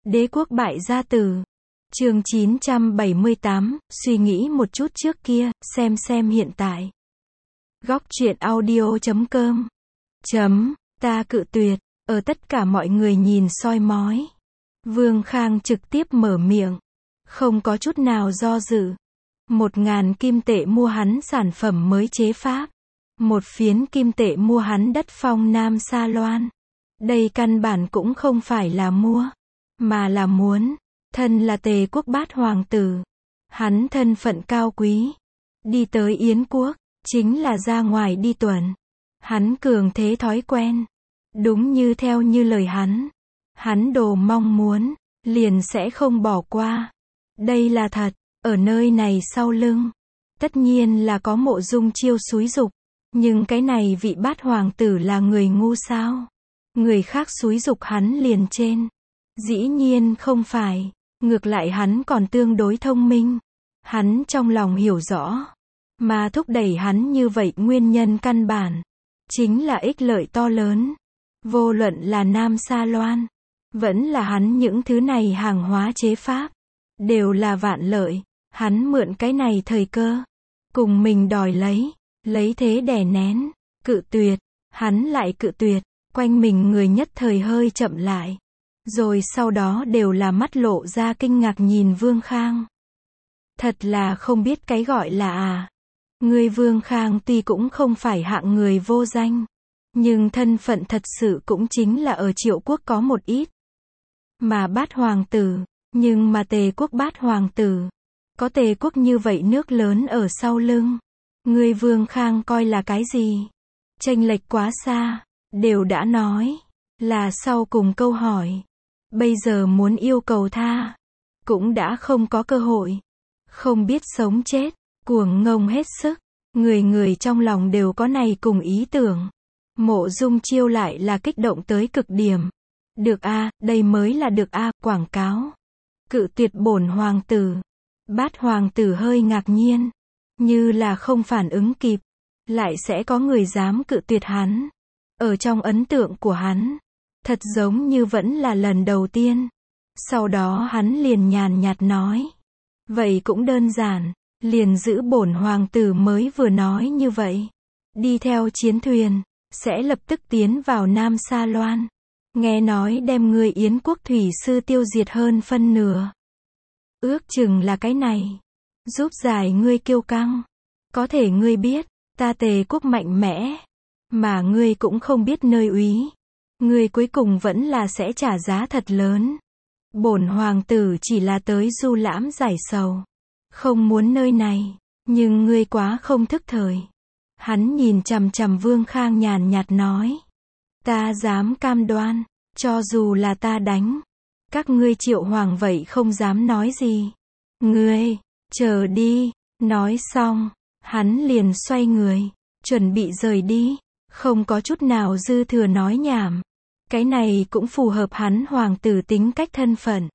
Đế quốc bại gia tử. Chương 978, suy nghĩ một chút trước kia, xem hiện tại. Góc truyện audio.com. Ta cự tuyệt, ở tất cả mọi người nhìn soi mói. Vương Khang trực tiếp mở miệng, không có chút nào do dự. 1.000 kim tệ mua hắn sản phẩm mới chế pháp. 1 phiến kim tệ mua hắn đất phong Nam Sa Loan. Đây căn bản cũng không phải là mua, mà là muốn. Thân là Tề quốc bát hoàng tử. Hắn thân phận cao quý. Đi tới Yến quốc, chính là ra ngoài đi tuần. Hắn cường thế thói quen. Đúng như theo như lời hắn. Hắn đồ mong muốn, liền sẽ không bỏ qua. Đây là thật, ở nơi này sau lưng. Tất nhiên là có Mộ Dung Chiêu xúi giục. Nhưng cái này vị bát hoàng tử là người ngu sao? Người khác xúi giục hắn liền trên. Dĩ nhiên không phải. Ngược lại hắn còn tương đối thông minh. Hắn trong lòng hiểu rõ. Mà thúc đẩy hắn như vậy nguyên nhân căn bản. Chính là ích lợi to lớn. Vô luận là Nam Sa Loan. Vẫn là hắn những thứ này hàng hóa chế pháp. Đều là vạn lợi. Hắn mượn cái này thời cơ. Cùng mình đòi lấy thế đè nén. Cự tuyệt. Hắn lại cự tuyệt. Quanh mình người nhất thời hơi chậm lại. Rồi sau đó đều là mắt lộ ra kinh ngạc nhìn Vương Khang. Thật là không biết cái gọi là Người Vương Khang tuy cũng không phải hạng người vô danh. Nhưng thân phận thật sự cũng chính là ở Triệu quốc có một ít. Mà bát hoàng tử. Nhưng mà Tề quốc bát hoàng tử. Có Tề quốc như vậy nước lớn ở sau lưng. Người Vương Khang coi là cái gì? Chênh lệch quá xa. Đều đã nói. Là sau cùng câu hỏi. Bây giờ muốn yêu cầu tha. Cũng đã không có cơ hội. Không biết sống chết. Cuồng ngông hết sức. Người trong lòng đều có này cùng ý tưởng. Mộ Dung Chiêu lại là kích động tới cực điểm. Được đây mới là được quảng cáo. Cự tuyệt bổn hoàng tử. Bát hoàng tử hơi ngạc nhiên. Như là không phản ứng kịp. Lại sẽ có người dám cự tuyệt hắn. Ở trong ấn tượng của hắn. Thật giống như vẫn là lần đầu tiên. Sau đó hắn liền nhàn nhạt nói. Vậy cũng đơn giản. Liền giữ bổn hoàng tử mới vừa nói như vậy. Đi theo chiến thuyền. Sẽ lập tức tiến vào Nam Sa Loan. Nghe nói đem người Yến quốc thủy sư tiêu diệt hơn phân nửa. Ước chừng là cái này. Giúp giải ngươi kiêu căng. Có thể ngươi biết. Ta Tề quốc mạnh mẽ. Mà ngươi cũng không biết nơi úy. Ngươi cuối cùng vẫn là sẽ trả giá thật lớn. Bổn hoàng tử chỉ là tới du lãm giải sầu. Không muốn nơi này. Nhưng ngươi quá không thức thời. Hắn nhìn chằm chằm Vương Khang nhàn nhạt nói. Ta dám cam đoan. Cho dù là ta đánh. Các ngươi Triệu hoàng vậy không dám nói gì. Ngươi, chờ đi. Nói xong. Hắn liền xoay người. Chuẩn bị rời đi. Không có chút nào dư thừa nói nhảm. Cái này cũng phù hợp hắn hoàng tử tính cách thân phận.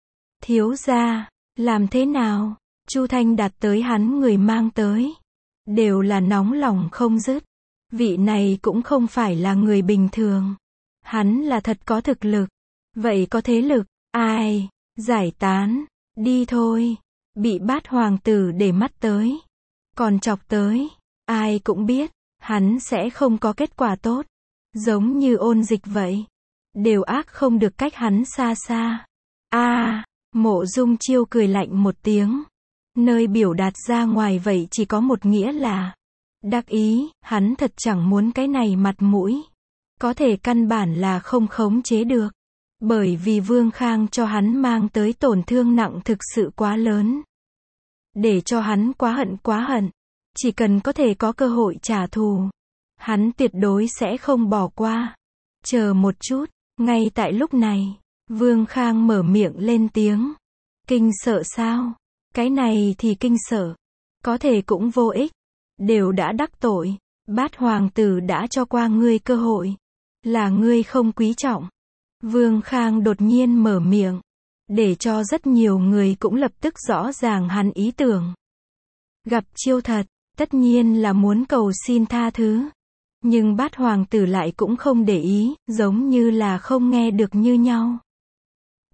Thiếu gia, làm thế nào? Chu Thanh đặt tới hắn người mang tới. Đều là nóng lòng không dứt. Vị này cũng không phải là người bình thường. Hắn là thật có thực lực. Vậy có thế lực, ai? Giải tán, đi thôi. Bị bát hoàng tử để mắt tới. Còn chọc tới. Ai cũng biết, hắn sẽ không có kết quả tốt. Giống như Ôn Dịch vậy. Đều ác không được cách hắn xa xa. Mộ Dung Chiêu cười lạnh một tiếng. Nơi biểu đạt ra ngoài vậy chỉ có một nghĩa là đắc ý, hắn thật chẳng muốn cái này mặt mũi. Có thể căn bản là không khống chế được. Bởi vì Vương Khang cho hắn mang tới tổn thương nặng thực sự quá lớn. Để cho hắn quá hận. Chỉ cần có thể có cơ hội trả thù. Hắn tuyệt đối sẽ không bỏ qua. Chờ một chút, ngay tại lúc này, Vương Khang mở miệng lên tiếng. Kinh sợ sao? Cái này thì kinh sợ. Có thể cũng vô ích. Đều đã đắc tội. Bát hoàng tử đã cho qua ngươi cơ hội. Là ngươi không quý trọng. Vương Khang đột nhiên mở miệng. Để cho rất nhiều người cũng lập tức rõ ràng hắn ý tưởng. Gặp chiêu thật, tất nhiên là muốn cầu xin tha thứ. Nhưng bát hoàng tử lại cũng không để ý, giống như là không nghe được như nhau.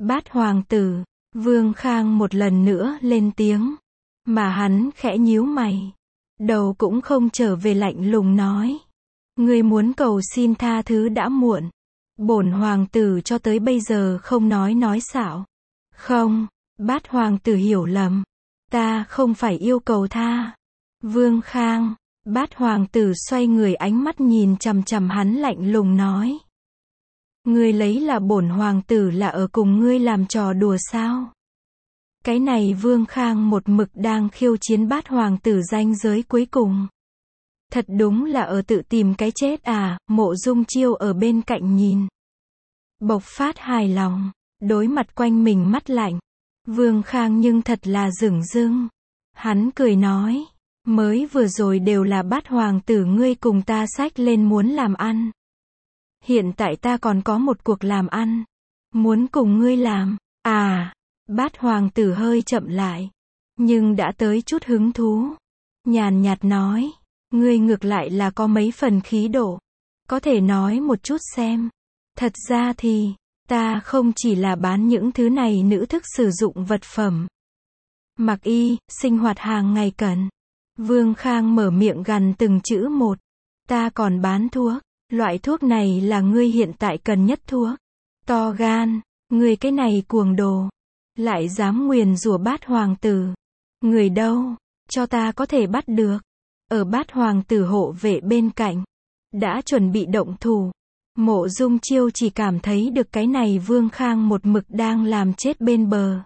Bát hoàng tử. Vương Khang một lần nữa lên tiếng. Mà hắn khẽ nhíu mày. Đầu cũng không trở về, lạnh lùng nói. Ngươi muốn cầu xin tha thứ đã muộn. Bổn hoàng tử cho tới bây giờ không nói xạo. Không, Bát hoàng tử hiểu lầm. Ta không phải yêu cầu tha. Vương Khang. Bát hoàng tử xoay người, ánh mắt nhìn chằm chằm hắn, lạnh lùng nói. Ngươi lấy là bổn hoàng tử là ở cùng ngươi làm trò đùa sao? Cái này Vương Khang một mực đang khiêu chiến Bát hoàng tử ranh giới cuối cùng. Thật đúng là ở tự tìm cái chết à. Mộ Dung Chiêu ở bên cạnh nhìn. Bộc phát hài lòng. Đối mặt quanh mình mắt lạnh. Vương Khang nhưng thật là dửng dưng. Hắn cười nói. Mới vừa rồi đều là Bát hoàng tử ngươi cùng ta xách lên muốn làm ăn. Hiện tại ta còn có một cuộc làm ăn. Muốn cùng ngươi làm. À. Bát hoàng tử hơi chậm lại. Nhưng đã tới chút hứng thú. Nhàn nhạt nói. Ngươi ngược lại là có mấy phần khí độ. Có thể nói một chút xem. Thật ra thì, ta không chỉ là bán những thứ này nữ thức sử dụng vật phẩm. Mặc y, sinh hoạt hàng ngày cần. Vương Khang mở miệng gằn từng chữ một. Ta còn bán thuốc. Loại thuốc này là ngươi hiện tại cần nhất thuốc. To gan, ngươi cái này cuồng đồ. Lại dám nguyền rủa Bát hoàng tử. Người đâu, cho ta có thể bắt được. Ở Bát hoàng tử hộ vệ bên cạnh. Đã chuẩn bị động thủ. Mộ Dung Chiêu chỉ cảm thấy được cái này Vương Khang một mực đang làm chết bên bờ.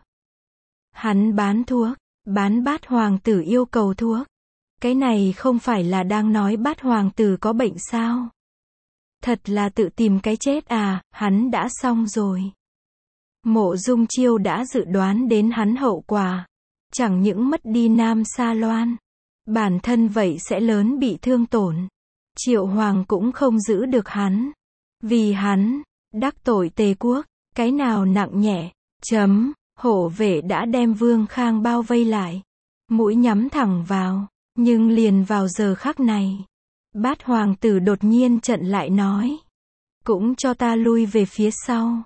Hắn bán thuốc. Bán Bát hoàng tử yêu cầu thuốc. Cái này không phải là đang nói Bát hoàng tử có bệnh sao? Thật là tự tìm cái chết à. Hắn đã xong rồi. Mộ Dung Chiêu đã dự đoán đến hắn hậu quả. Chẳng những mất đi Nam Sa Loan. Bản thân vậy sẽ lớn bị thương tổn. Triệu Hoàng cũng không giữ được hắn. Vì hắn, đắc tội Tề quốc, cái nào nặng nhẹ. Hộ vệ đã đem Vương Khang bao vây lại. Mũi nhắm thẳng vào. Nhưng liền vào giờ khắc này. Bát hoàng tử đột nhiên chặn lại nói. Cũng cho ta lui về phía sau.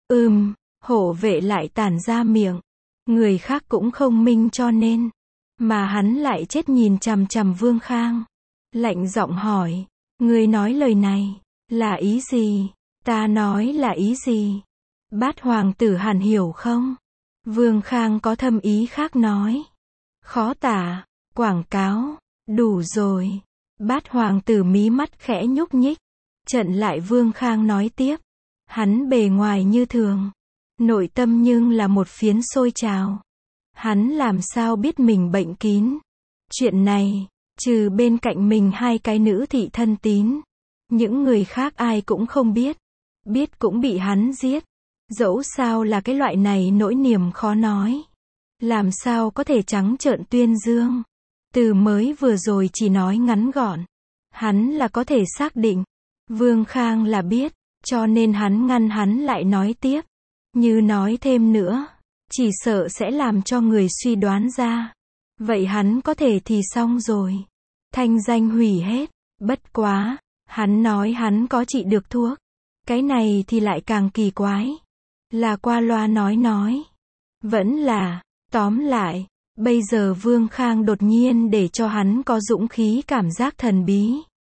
Hộ vệ lại tản ra miệng. Người khác cũng không minh cho nên. Mà hắn lại chết nhìn chằm chằm Vương Khang. Lạnh giọng hỏi. Ngươi nói lời này. Là ý gì? Ta nói là ý gì? Bát hoàng tử hẳn hiểu không? Vương Khang có thâm ý khác nói. Khó tả. Quảng cáo. Đủ rồi. Bát hoàng tử mí mắt khẽ nhúc nhích. Chặn lại Vương Khang nói tiếp. Hắn bề ngoài như thường. Nội tâm nhưng là một phiến sôi trào. Hắn làm sao biết mình bệnh kín. Chuyện này, trừ bên cạnh mình hai cái nữ thị thân tín. Những người khác ai cũng không biết. Biết cũng bị hắn giết. Dẫu sao là cái loại này nỗi niềm khó nói. Làm sao có thể trắng trợn tuyên dương. Từ mới vừa rồi chỉ nói ngắn gọn. Hắn là có thể xác định. Vương Khang là biết. Cho nên hắn ngăn hắn lại nói tiếp. Như nói thêm nữa. Chỉ sợ sẽ làm cho người suy đoán ra. Vậy hắn có thể thì xong rồi. Thanh danh hủy hết. Bất quá. Hắn nói hắn có trị được thuốc. Cái này thì lại càng kỳ quái. Là qua loa nói. Vẫn là. Tóm lại. Bây giờ Vương Khang đột nhiên để cho hắn có dũng khí cảm giác thần bí.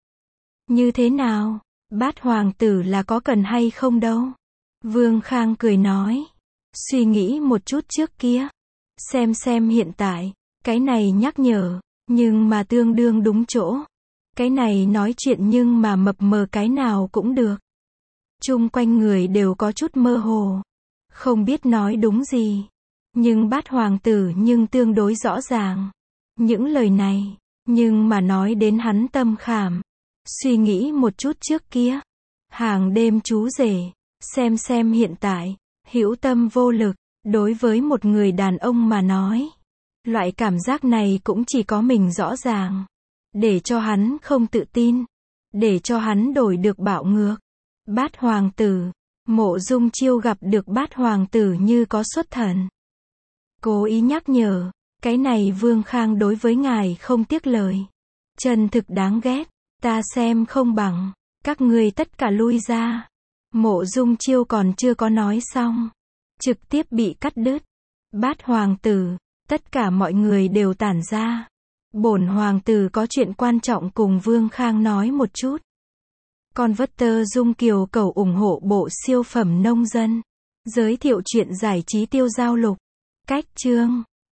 Như thế nào? Bát hoàng tử là có cần hay không đâu. Vương Khang cười nói. Suy nghĩ một chút trước kia. Xem hiện tại. Cái này nhắc nhở. Nhưng mà tương đương đúng chỗ. Cái này nói chuyện nhưng mà mập mờ cái nào cũng được. Chung quanh người đều có chút mơ hồ. Không biết nói đúng gì. Nhưng Bát hoàng tử nhưng tương đối rõ ràng. Những lời này. Nhưng mà nói đến hắn tâm khảm. Suy nghĩ một chút trước kia. Hàng đêm chú rể. Xem hiện tại. Hữu tâm vô lực. Đối với một người đàn ông mà nói. Loại cảm giác này cũng chỉ có mình rõ ràng. Để cho hắn không tự tin. Để cho hắn đổi được bạo ngược. Bát hoàng tử. Mộ Dung Chiêu gặp được Bát hoàng tử như có xuất thần. Cố ý nhắc nhở. Cái này Vương Khang đối với ngài không tiếc lời. Chân thực đáng ghét. Ta xem không bằng. Các ngươi tất cả lui ra. Mộ Dung Chiêu còn chưa có nói xong. trực tiếp bị cắt đứt. Bát hoàng tử, tất cả mọi người đều tản ra. Bổn hoàng tử có chuyện quan trọng cùng Vương Khang nói một chút. Converter Dung Kiều cầu ủng hộ bộ siêu phẩm nông dân. Giới thiệu chuyện giải trí tiêu giao lục. Cách chương